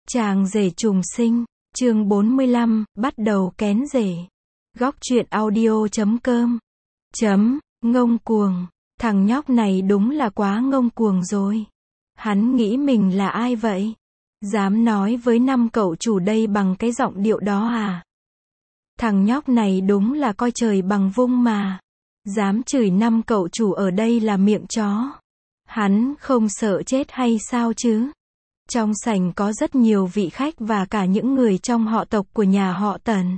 Chàng rể trùng sinh, chương 45, bắt đầu kén rể. Góc truyện audio.com. Ngông cuồng, thằng nhóc này đúng là quá ngông cuồng rồi. Hắn nghĩ mình là ai vậy? Dám nói với năm cậu chủ đây bằng cái giọng điệu đó à? Thằng nhóc này đúng là coi trời bằng vung mà. Dám chửi năm cậu chủ ở đây là miệng chó. Hắn không sợ chết hay sao chứ? Trong sảnh có rất nhiều vị khách và cả những người trong họ tộc của nhà họ Tần.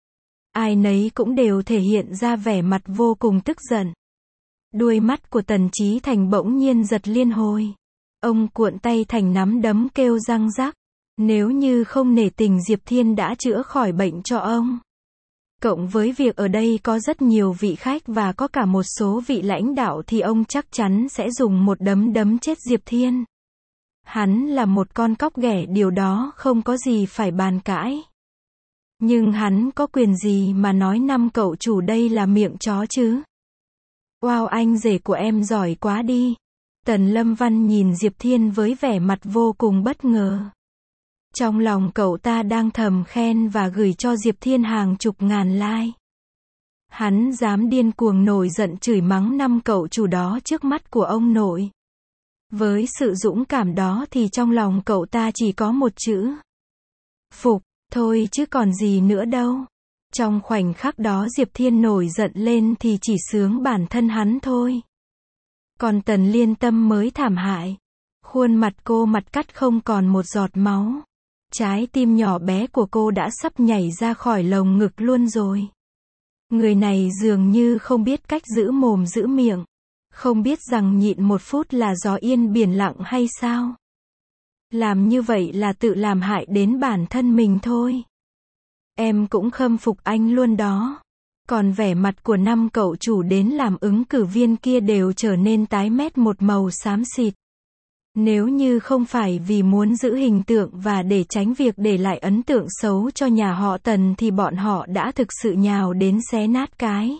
Ai nấy cũng đều thể hiện ra vẻ mặt vô cùng tức giận. Đuôi mắt của Tần Chí Thành bỗng nhiên giật liên hồi. Ông cuộn tay thành nắm đấm kêu răng rắc. Nếu như không nể tình Diệp Thiên đã chữa khỏi bệnh cho ông. Cộng với việc ở đây có rất nhiều vị khách và có cả một số vị lãnh đạo thì ông chắc chắn sẽ dùng một đấm đấm chết Diệp Thiên. Hắn là một con cóc ghẻ, điều đó không có gì phải bàn cãi. Nhưng hắn có quyền gì mà nói năm cậu chủ đây là miệng chó chứ? Wow, anh rể của em giỏi quá đi. Tần Lâm Văn nhìn Diệp Thiên với vẻ mặt vô cùng bất ngờ. Trong lòng cậu ta đang thầm khen và gửi cho Diệp Thiên hàng chục ngàn like. Hắn dám điên cuồng nổi giận chửi mắng năm cậu chủ đó trước mắt của ông nội. Với sự dũng cảm đó thì trong lòng cậu ta chỉ có một chữ: phục, thôi chứ còn gì nữa đâu. Trong khoảnh khắc đó Diệp Thiên nổi giận lên thì chỉ sướng bản thân hắn thôi. Còn Tần Liên Tâm mới thảm hại. Khuôn mặt cô mặt cắt không còn một giọt máu. Trái tim nhỏ bé của cô đã sắp nhảy ra khỏi lồng ngực luôn rồi. Người này dường như không biết cách giữ mồm giữ miệng. Không biết rằng nhịn một phút là gió yên biển lặng hay sao? Làm như vậy là tự làm hại đến bản thân mình thôi. Em cũng khâm phục anh luôn đó. Còn vẻ mặt của năm cậu chủ đến làm ứng cử viên kia đều trở nên tái mét một màu xám xịt. Nếu như không phải vì muốn giữ hình tượng và để tránh việc để lại ấn tượng xấu cho nhà họ Tần thì bọn họ đã thực sự nhào đến xé nát cái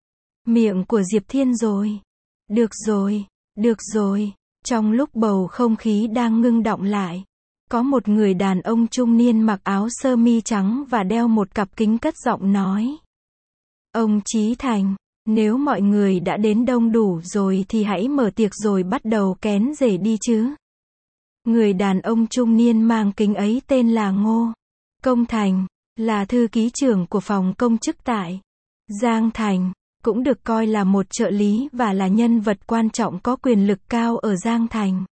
miệng của Diệp Thiên rồi. Được rồi, được rồi. Trong lúc bầu không khí đang ngưng đọng lại, có một người đàn ông trung niên mặc áo sơ mi trắng và đeo một cặp kính cất giọng nói: Ông Chí Thành, nếu mọi người đã đến đông đủ rồi thì hãy mở tiệc rồi bắt đầu kén rể đi chứ. Người đàn ông trung niên mang kính ấy tên là Ngô Công Thành, là thư ký trưởng của phòng công chức tại Giang Thành, cũng được coi là một trợ lý và là nhân vật quan trọng có quyền lực cao ở Giang Thành.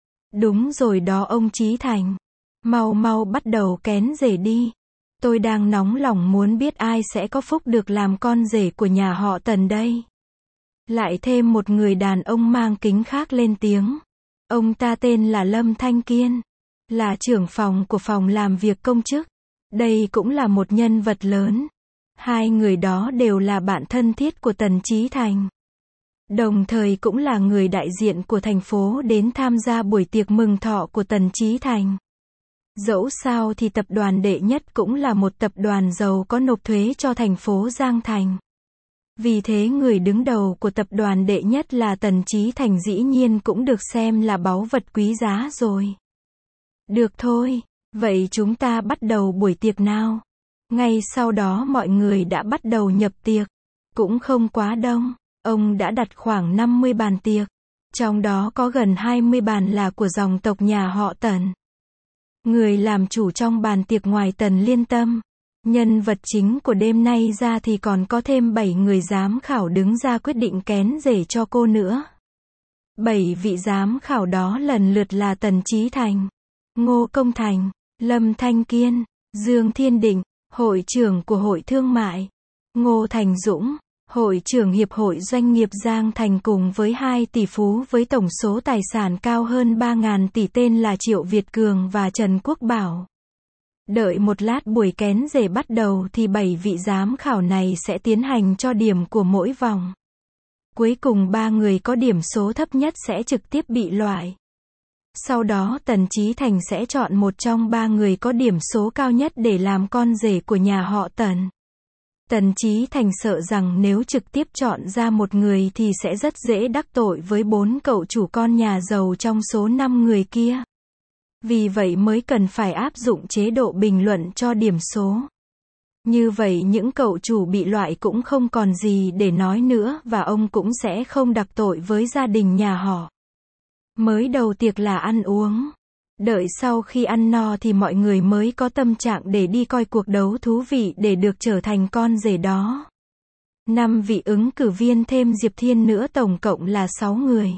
Đúng rồi đó ông Chí Thành. Mau mau bắt đầu kén rể đi. Tôi đang nóng lòng muốn biết ai sẽ có phúc được làm con rể của nhà họ Tần đây. Lại thêm một người đàn ông mang kính khác lên tiếng. Ông ta tên là Lâm Thanh Kiên, là trưởng phòng của phòng làm việc công chức. Đây cũng là một nhân vật lớn. Hai người đó đều là bạn thân thiết của Tần Chí Thành. Đồng thời cũng là người đại diện của thành phố đến tham gia buổi tiệc mừng thọ của Tần Chí Thành. Dẫu sao thì tập đoàn Đệ Nhất cũng là một tập đoàn giàu có nộp thuế cho thành phố Giang Thành. Vì thế người đứng đầu của tập đoàn Đệ Nhất là Tần Chí Thành dĩ nhiên cũng được xem là báu vật quý giá rồi. Được thôi, vậy chúng ta bắt đầu buổi tiệc nào. Ngay sau đó mọi người đã bắt đầu nhập tiệc. Cũng không quá đông, ông đã đặt khoảng 50 bàn tiệc. Trong đó có gần 20 bàn là của dòng tộc nhà họ Tần. Người làm chủ trong bàn tiệc ngoài Tần Liên Tâm, nhân vật chính của đêm nay ra thì còn có thêm 7 người giám khảo đứng ra quyết định kén rể cho cô nữa. 7 vị giám khảo đó lần lượt là Tần Chí Thành, Ngô Công Thành, Lâm Thanh Kiên, Dương Thiên Định, hội trưởng của Hội Thương mại, Ngô Thành Dũng, hội trưởng Hiệp hội Doanh nghiệp Giang Thành cùng với 2 tỷ phú với tổng số tài sản cao hơn 3.000 tỷ tên là Triệu Việt Cường và Trần Quốc Bảo. Đợi một lát buổi kén rể bắt đầu thì 7 vị giám khảo này sẽ tiến hành cho điểm của mỗi vòng. Cuối cùng 3 người có điểm số thấp nhất sẽ trực tiếp bị loại. Sau đó Tần Chí Thành sẽ chọn một trong 3 người có điểm số cao nhất để làm con rể của nhà họ Tần. Tần Chí Thành sợ rằng nếu trực tiếp chọn ra một người thì sẽ rất dễ đắc tội với 4 cậu chủ con nhà giàu trong số 5 người kia. Vì vậy mới cần phải áp dụng chế độ bình luận cho điểm số. Như vậy những cậu chủ bị loại cũng không còn gì để nói nữa và ông cũng sẽ không đặc tội với gia đình nhà họ. Mới đầu tiệc là ăn uống. Đợi sau khi ăn no thì mọi người mới có tâm trạng để đi coi cuộc đấu thú vị để được trở thành con rể đó. 5 vị ứng cử viên thêm Diệp Thiên nữa tổng cộng là 6 người.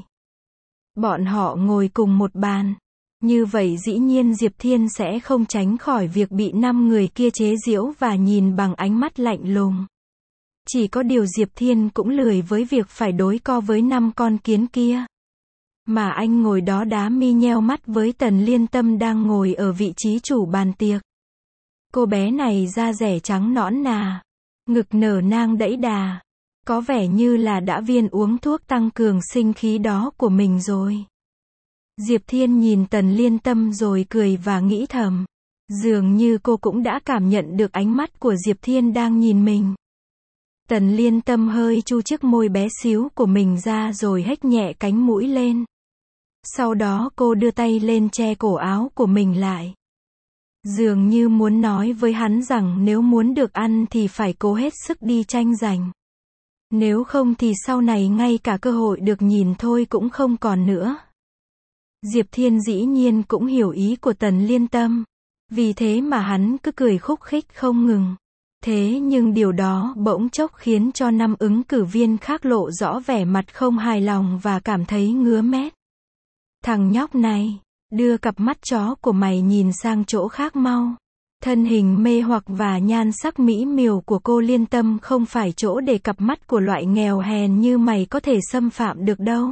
Bọn họ ngồi cùng một bàn. Như vậy dĩ nhiên Diệp Thiên sẽ không tránh khỏi việc bị 5 người kia chế giễu và nhìn bằng ánh mắt lạnh lùng. Chỉ có điều Diệp Thiên cũng lười với việc phải đối co với 5 con kiến kia. Mà anh ngồi đó đá mi nheo mắt với Tần Liên Tâm đang ngồi ở vị trí chủ bàn tiệc. Cô bé này da dẻ trắng nõn nà, ngực nở nang đẫy đà. Có vẻ như là đã viên uống thuốc tăng cường sinh khí đó của mình rồi. Diệp Thiên nhìn Tần Liên Tâm rồi cười và nghĩ thầm. Dường như cô cũng đã cảm nhận được ánh mắt của Diệp Thiên đang nhìn mình. Tần Liên Tâm hơi chu chiếc môi bé xíu của mình ra rồi hếch nhẹ cánh mũi lên. Sau đó cô đưa tay lên che cổ áo của mình lại. Dường như muốn nói với hắn rằng nếu muốn được ăn thì phải cố hết sức đi tranh giành. Nếu không thì sau này ngay cả cơ hội được nhìn thôi cũng không còn nữa. Diệp Thiên dĩ nhiên cũng hiểu ý của Tần Liên Tâm. Vì thế mà hắn cứ cười khúc khích không ngừng. Thế nhưng điều đó bỗng chốc khiến cho 5 ứng cử viên khác lộ rõ vẻ mặt không hài lòng và cảm thấy ngứa mét. Thằng nhóc này, đưa cặp mắt chó của mày nhìn sang chỗ khác mau. Thân hình mê hoặc và nhan sắc mỹ miều của cô Liên Tâm không phải chỗ để cặp mắt của loại nghèo hèn như mày có thể xâm phạm được đâu.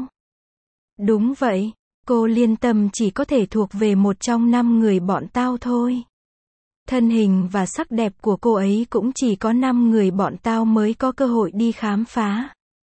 Đúng vậy, cô Liên Tâm chỉ có thể thuộc về một trong 5 người bọn tao thôi. Thân hình và sắc đẹp của cô ấy cũng chỉ có 5 người bọn tao mới có cơ hội đi khám phá.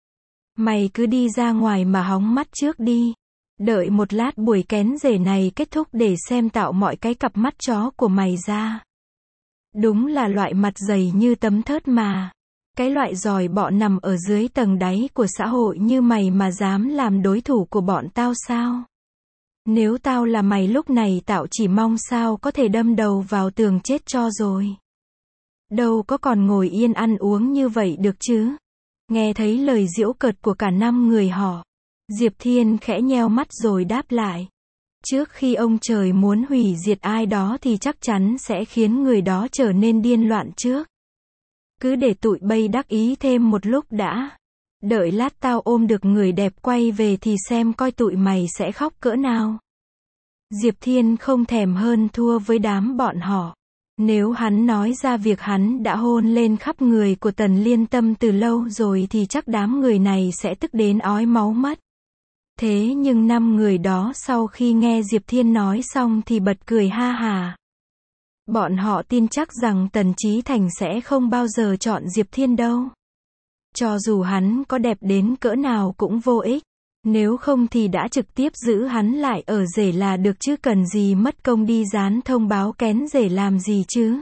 Mày cứ đi ra ngoài mà hóng mắt trước đi. Đợi một lát buổi kén rể này kết thúc để xem tạo mọi cái cặp mắt chó của mày ra. Đúng là loại mặt dày như tấm thớt mà. Cái loại giòi bọ nằm ở dưới tầng đáy của xã hội như mày mà dám làm đối thủ của bọn tao sao? Nếu tao là mày lúc này tao chỉ mong sao có thể đâm đầu vào tường chết cho rồi. Đâu có còn ngồi yên ăn uống như vậy được chứ. Nghe thấy lời giễu cợt của cả 5 người họ. Diệp Thiên khẽ nheo mắt rồi đáp lại. Trước khi ông trời muốn hủy diệt ai đó thì chắc chắn sẽ khiến người đó trở nên điên loạn trước. Cứ để tụi bay đắc ý thêm một lúc đã. Đợi lát tao ôm được người đẹp quay về thì xem coi tụi mày sẽ khóc cỡ nào. Diệp Thiên không thèm hơn thua với đám bọn họ. Nếu hắn nói ra việc hắn đã hôn lên khắp người của Tần Liên Tâm từ lâu rồi thì chắc đám người này sẽ tức đến ói máu mất. Thế nhưng 5 người đó sau khi nghe Diệp Thiên nói xong thì bật cười ha hà. Bọn họ tin chắc rằng Tần Chí Thành sẽ không bao giờ chọn Diệp Thiên đâu. Cho dù hắn có đẹp đến cỡ nào cũng vô ích. Nếu không thì đã trực tiếp giữ hắn lại ở rể là được chứ cần gì mất công đi dán thông báo kén rể làm gì chứ.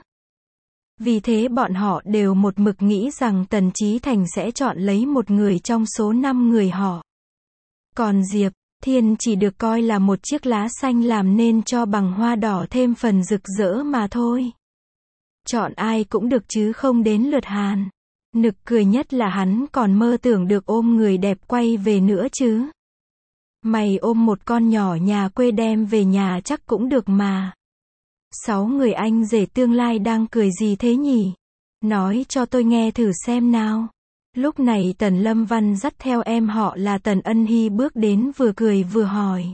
Vì thế bọn họ đều một mực nghĩ rằng Tần Chí Thành sẽ chọn lấy một người trong số 5 người họ. Còn Diệp Thiên chỉ được coi là một chiếc lá xanh làm nên cho bằng hoa đỏ thêm phần rực rỡ mà thôi. Chọn ai cũng được chứ không đến lượt Hàn. Nực cười nhất là hắn còn mơ tưởng được ôm người đẹp quay về nữa chứ. Mày ôm một con nhỏ nhà quê đem về nhà chắc cũng được mà. 6 người anh rể tương lai đang cười gì thế nhỉ? Nói cho tôi nghe thử xem nào. Lúc này Tần Lâm Văn dắt theo em họ là Tần Ân Hy bước đến vừa cười vừa hỏi.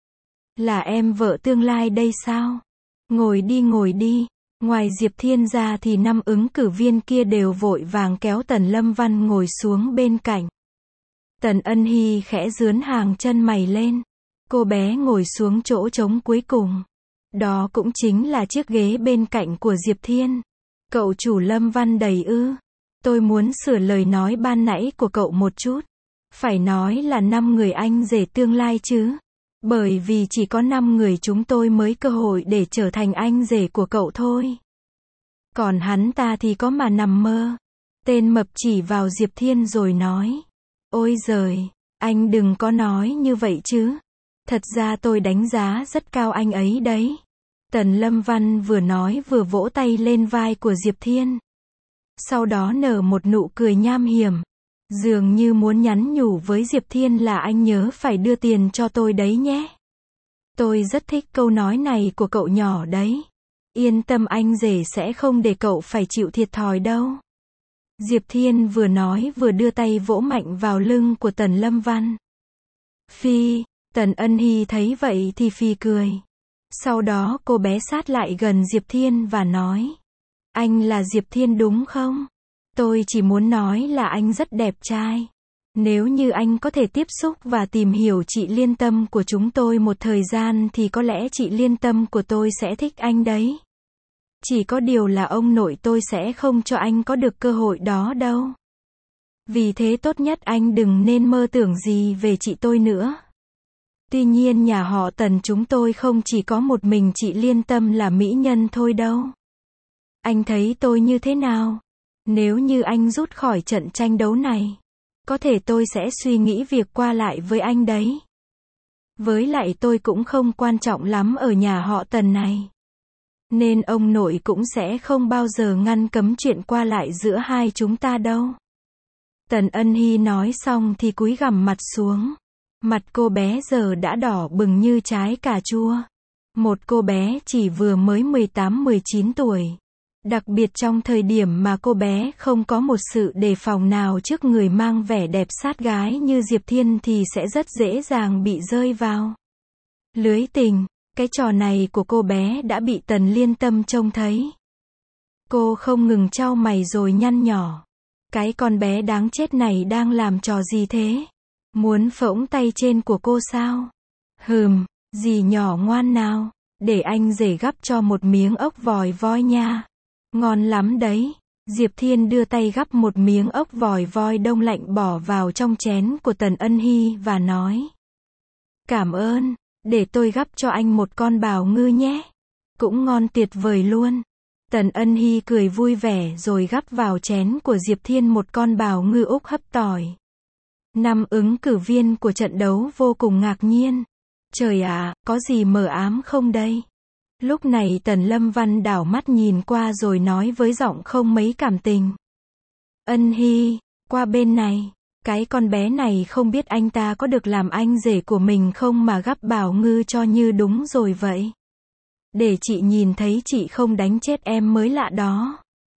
Là em vợ tương lai đây sao? Ngồi đi. Ngoài Diệp Thiên ra thì 5 ứng cử viên kia đều vội vàng kéo Tần Lâm Văn ngồi xuống bên cạnh. Tần Ân Hy khẽ dướn hàng chân mày lên. Cô bé ngồi xuống chỗ trống cuối cùng. Đó cũng chính là chiếc ghế bên cạnh của Diệp Thiên. Cậu chủ Lâm Văn đầy ư. Tôi muốn sửa lời nói ban nãy của cậu một chút. Phải nói là 5 người anh rể tương lai chứ. Bởi vì chỉ có 5 người chúng tôi mới cơ hội để trở thành anh rể của cậu thôi. Còn hắn ta thì có mà nằm mơ. Tên mập chỉ vào Diệp Thiên rồi nói. Ôi giời, anh đừng có nói như vậy chứ. Thật ra tôi đánh giá rất cao anh ấy đấy. Tần Lâm Văn vừa nói vừa vỗ tay lên vai của Diệp Thiên. Sau đó nở một nụ cười nham hiểm. Dường như muốn nhắn nhủ với Diệp Thiên là anh nhớ phải đưa tiền cho tôi đấy nhé. Tôi rất thích câu nói này của cậu nhỏ đấy. Yên tâm, anh rể sẽ không để cậu phải chịu thiệt thòi đâu. Diệp Thiên vừa nói vừa đưa tay vỗ mạnh vào lưng của Tần Lâm Văn. Phi, Tần Ân Hy thấy vậy thì phì cười. Sau đó cô bé sát lại gần Diệp Thiên và nói. Anh là Diệp Thiên đúng không? Tôi chỉ muốn nói là anh rất đẹp trai. Nếu như anh có thể tiếp xúc và tìm hiểu chị Liên Tâm của chúng tôi một thời gian thì có lẽ chị Liên Tâm của tôi sẽ thích anh đấy. Chỉ có điều là ông nội tôi sẽ không cho anh có được cơ hội đó đâu. Vì thế tốt nhất anh đừng nên mơ tưởng gì về chị tôi nữa. Tuy nhiên nhà họ Tần chúng tôi không chỉ có một mình chị Liên Tâm là mỹ nhân thôi đâu. Anh thấy tôi như thế nào? Nếu như anh rút khỏi trận tranh đấu này, có thể tôi sẽ suy nghĩ việc qua lại với anh đấy. Với lại tôi cũng không quan trọng lắm ở nhà họ Tần này. Nên ông nội cũng sẽ không bao giờ ngăn cấm chuyện qua lại giữa hai chúng ta đâu. Tần Ân Hy nói xong thì cúi gằm mặt xuống. Mặt cô bé giờ đã đỏ bừng như trái cà chua. Một cô bé chỉ vừa mới 18-19 tuổi. Đặc biệt trong thời điểm mà cô bé không có một sự đề phòng nào trước người mang vẻ đẹp sát gái như Diệp Thiên thì sẽ rất dễ dàng bị rơi vào lưới tình. Cái trò này của cô bé đã bị Tần Liên Tâm trông thấy. Cô không ngừng chau mày rồi nhăn nhỏ. Cái con bé đáng chết này đang làm trò gì thế? Muốn phỗng tay trên của cô sao? Dì nhỏ ngoan nào, để anh rể gắp cho một miếng ốc vòi voi nha. Ngon lắm đấy. Diệp Thiên đưa tay gắp một miếng ốc vòi voi đông lạnh bỏ vào trong chén của Tần Ân Hy và nói. Cảm ơn, để tôi gắp cho anh một con bào ngư nhé. Cũng ngon tuyệt vời luôn. Tần Ân Hy cười vui vẻ rồi gắp vào chén của Diệp Thiên một con bào ngư Úc hấp tỏi. 5 ứng cử viên của trận đấu vô cùng ngạc nhiên. Trời ạ, có gì mờ ám không đây? Lúc này Tần Lâm Văn đảo mắt nhìn qua rồi nói với giọng không mấy cảm tình. Ân Hy, qua bên này. Cái con bé này không biết anh ta có được làm anh rể của mình không mà gắp bào ngư cho như đúng rồi vậy. Để chị nhìn thấy chị không đánh chết em mới lạ đó.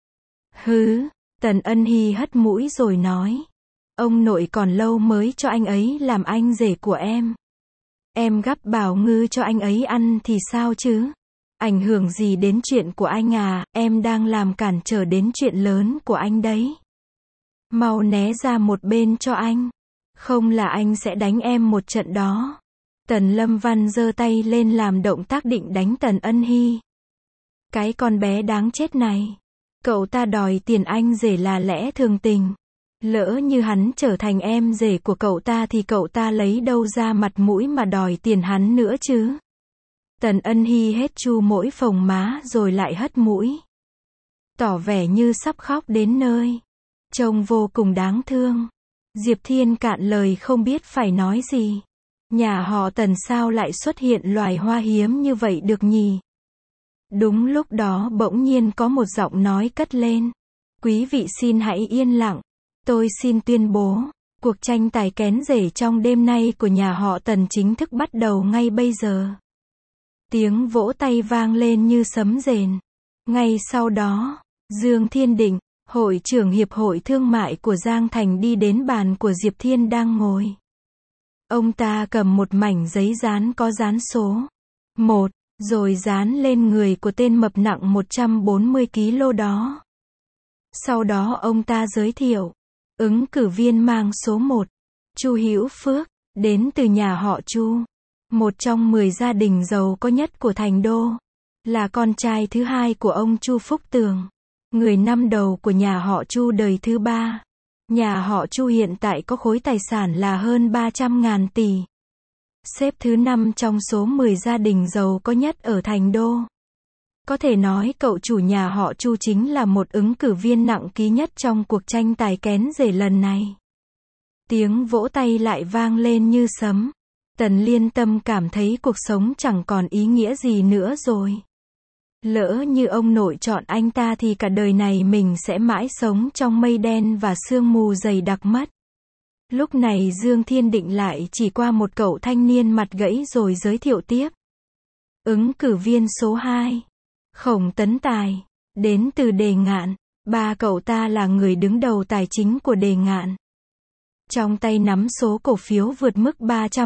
Tần Ân Hy hất mũi rồi nói. Ông nội còn lâu mới cho anh ấy làm anh rể của em. Em gắp bào ngư cho anh ấy ăn thì sao chứ? Ảnh hưởng gì đến chuyện của anh à, em đang làm cản trở đến chuyện lớn của anh đấy. Mau né ra một bên cho anh. Không là anh sẽ đánh em một trận đó. Tần Lâm Văn giơ tay lên làm động tác định đánh Tần Ân Hy. Cái con bé đáng chết này. Cậu ta đòi tiền anh rể là lẽ thường tình. Lỡ như hắn trở thành em rể của cậu ta thì cậu ta lấy đâu ra mặt mũi mà đòi tiền hắn nữa chứ. Tần Ân Hy hết chu mỗi phồng má rồi lại hất mũi. Tỏ vẻ như sắp khóc đến nơi. Trông vô cùng đáng thương. Diệp Thiên cạn lời không biết phải nói gì. Nhà họ Tần sao lại xuất hiện loài hoa hiếm như vậy được nhỉ? Đúng lúc đó bỗng nhiên có một giọng nói cất lên. Quý vị xin hãy yên lặng. Tôi xin tuyên bố, cuộc tranh tài kén rể trong đêm nay của nhà họ Tần chính thức bắt đầu ngay bây giờ. Tiếng vỗ tay vang lên như sấm rền. Ngay sau đó, Dương Thiên Định, hội trưởng Hiệp hội Thương mại của Giang Thành đi đến bàn của Diệp Thiên đang ngồi. Ông ta cầm một mảnh giấy dán có dán số 1, rồi dán lên người của tên mập nặng 140 kg đó. Sau đó ông ta giới thiệu, ứng cử viên mang số 1, Chu Hữu Phước, đến từ nhà họ Chu, một trong 10 gia đình giàu có nhất của thành đô, là con trai thứ hai của ông Chu Phúc Tường, người năm đầu của nhà họ Chu đời thứ 3. Nhà họ Chu hiện tại có khối tài sản là hơn 300.000 tỷ. Xếp thứ 5 trong số 10 gia đình giàu có nhất ở thành đô. Có thể nói cậu chủ nhà họ Chu chính là một ứng cử viên nặng ký nhất trong cuộc tranh tài kén rể lần này. Tiếng vỗ tay lại vang lên như sấm. Tần Liên Tâm cảm thấy cuộc sống chẳng còn ý nghĩa gì nữa rồi. Lỡ như ông nội chọn anh ta thì cả đời này mình sẽ mãi sống trong mây đen và sương mù dày đặc mất. Lúc này Dương Thiên Định lại chỉ qua một cậu thanh niên mặt gãy rồi giới thiệu tiếp. Ứng cử viên số 2. Khổng Tấn Tài. Đến từ Đề Ngạn. Ba cậu ta là người đứng đầu tài chính của Đề Ngạn. Trong tay nắm số cổ phiếu vượt mức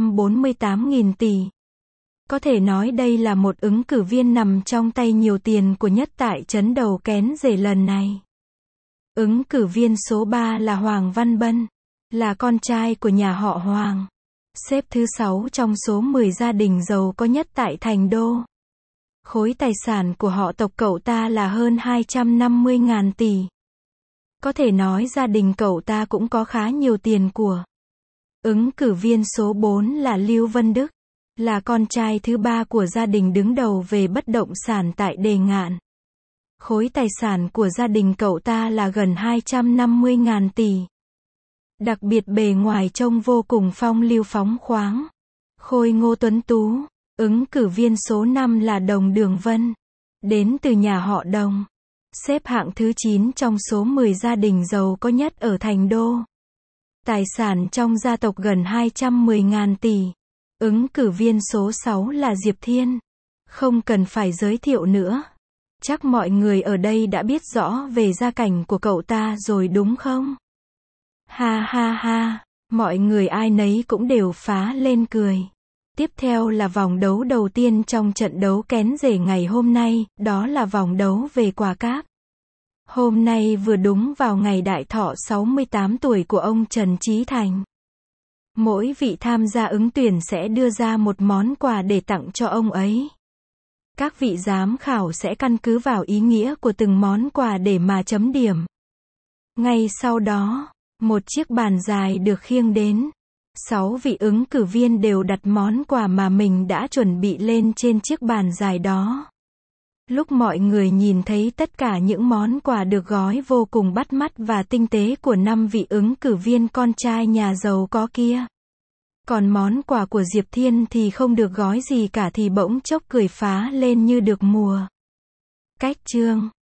348.000 tỷ. Có thể nói đây là một ứng cử viên nằm trong tay nhiều tiền của nhất tại trấn đầu kén rể lần này. Ứng cử viên số 3 là Hoàng Văn Bân, là con trai của nhà họ Hoàng, xếp thứ 6 trong số 10 gia đình giàu có nhất tại Thành Đô. Khối tài sản của họ tộc cậu ta là hơn 250.000 tỷ. Có thể nói gia đình cậu ta cũng có khá nhiều tiền của. Ứng cử viên số 4 là Lưu Vân Đức, là con trai thứ 3 của gia đình đứng đầu về bất động sản tại Đề Ngạn. Khối tài sản của gia đình cậu ta là gần 250.000 tỷ. Đặc biệt bề ngoài trông vô cùng phong lưu phóng khoáng, khôi ngô tuấn tú. Ứng cử viên số 5 là Đồng Đường Vân, đến từ nhà họ Đồng, xếp hạng thứ 9 trong số 10 gia đình giàu có nhất ở Thành Đô. Tài sản trong gia tộc gần 210.000 tỷ. Ứng cử viên số 6 là Diệp Thiên. Không cần phải giới thiệu nữa. Chắc mọi người ở đây đã biết rõ về gia cảnh của cậu ta rồi đúng không? Ha ha ha, mọi người ai nấy cũng đều phá lên cười. Tiếp theo là vòng đấu đầu tiên trong trận đấu kén rể ngày hôm nay, đó là vòng đấu về quà cáp. Hôm nay vừa đúng vào ngày đại thọ 68 tuổi của ông Trần Chí Thành. Mỗi vị tham gia ứng tuyển sẽ đưa ra một món quà để tặng cho ông ấy. Các vị giám khảo sẽ căn cứ vào ý nghĩa của từng món quà để mà chấm điểm. Ngay sau đó, một chiếc bàn dài được khiêng đến. 6 vị ứng cử viên đều đặt món quà mà mình đã chuẩn bị lên trên chiếc bàn dài đó. Lúc mọi người nhìn thấy tất cả những món quà được gói vô cùng bắt mắt và tinh tế của 5 vị ứng cử viên con trai nhà giàu có kia. Còn món quà của Diệp Thiên thì không được gói gì cả thì bỗng chốc cười phá lên như được mùa. Cách chương